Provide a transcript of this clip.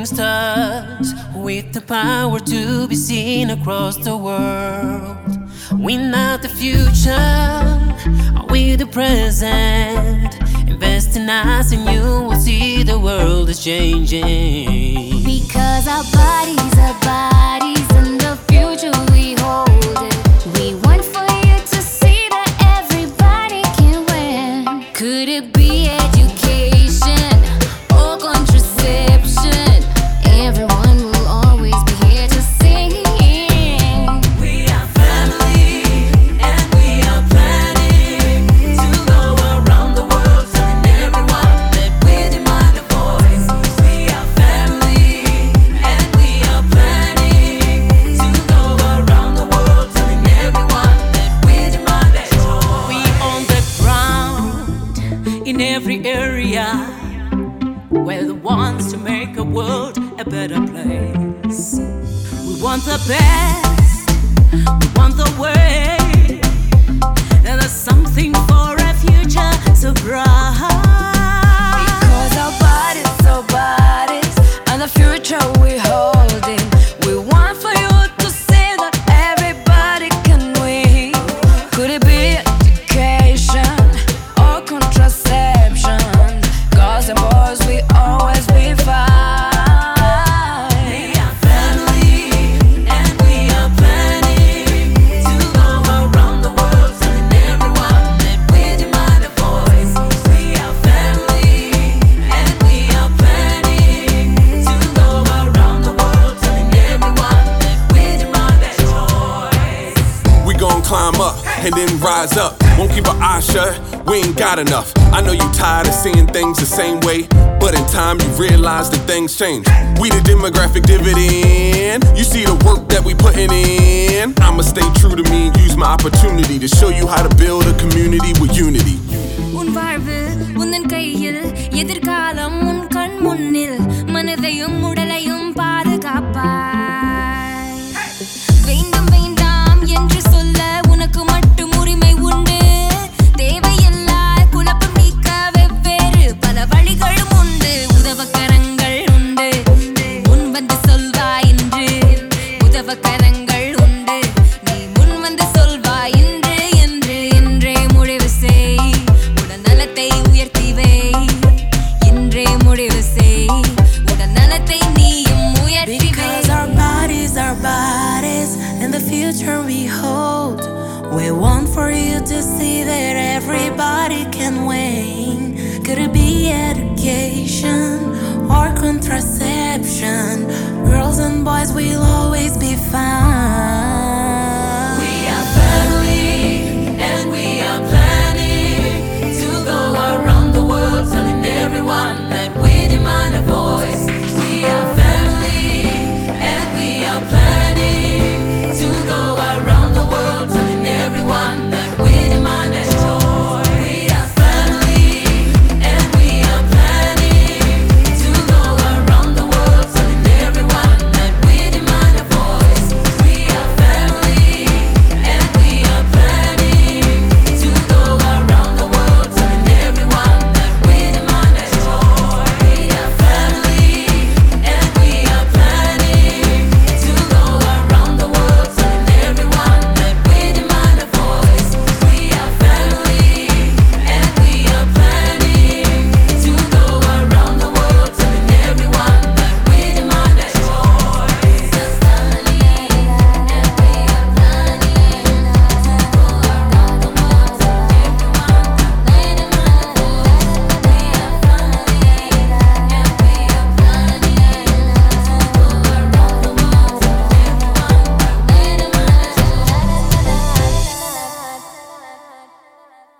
shooting stars with the power to be seen across the world. We're not the future, we're the present. Invest in us and you will see the world is changing. Because our bodies in the future we hold it. We want for you to see that everybody can win. Could it be education or contraception? Everyone will always be here to sing. We are family and we are planning to go around the world telling everyone that we demand a voice. We are family and we are planning to go around the world telling everyone that we demand a voice. We on the ground in every area. We're the ones to make a world a better place. We want the best, we want the way, and there's something for a future so bright. Because our bodies, and the future we holding. We want for you to see that everybody can win. Could it be education or contraception? Girls and boys, we always be fine. We are family and we are planning to go around the world telling everyone that we demand a voice. We are family and we are planning to go around the world telling everyone that we demand a voice. We gon' climb up and then rise up. Won't keep our eyes shut, we ain't got enough. I know you tired of seeing things the same way, but in time you realize that things change. We the demographic dividend. You see the work that we putting in. I'ma stay true to me and use my opportunity to show you how to build a community with unity. உன் வாழ்வு உந்தன் கையில், எதிர்காலம் உன் கண் முன்னில். மனதையும் உடலையும் பாதுகாப்பாய். வேண்டும் வேண்டாம் என்று சொல்ல உனக்கு மட்டும் உரிமை உண்டு. தேவையில்லா குழப்பம் நீக்க வெவ்வேறு பல வழிகளும் உண்டு. உதவக்கரங்கள் உண்டு, முன் வந்து சொல்வாய் இன்று. உதவக்கரங்கள் உண்டு, நீ முன் வந்து சொல்வாய் இன்று. இன்றே முடிவு செய், உடல்நலத்தை உயர்த்தி வை. இன்றே முடிவு செய், உடல்நலத்தை நீயும் உயர்த்தி வை. Because our bodies, and the future we hold. We want for you to see that everybody can win. Could it be education or contraception? Girls and boys, we'll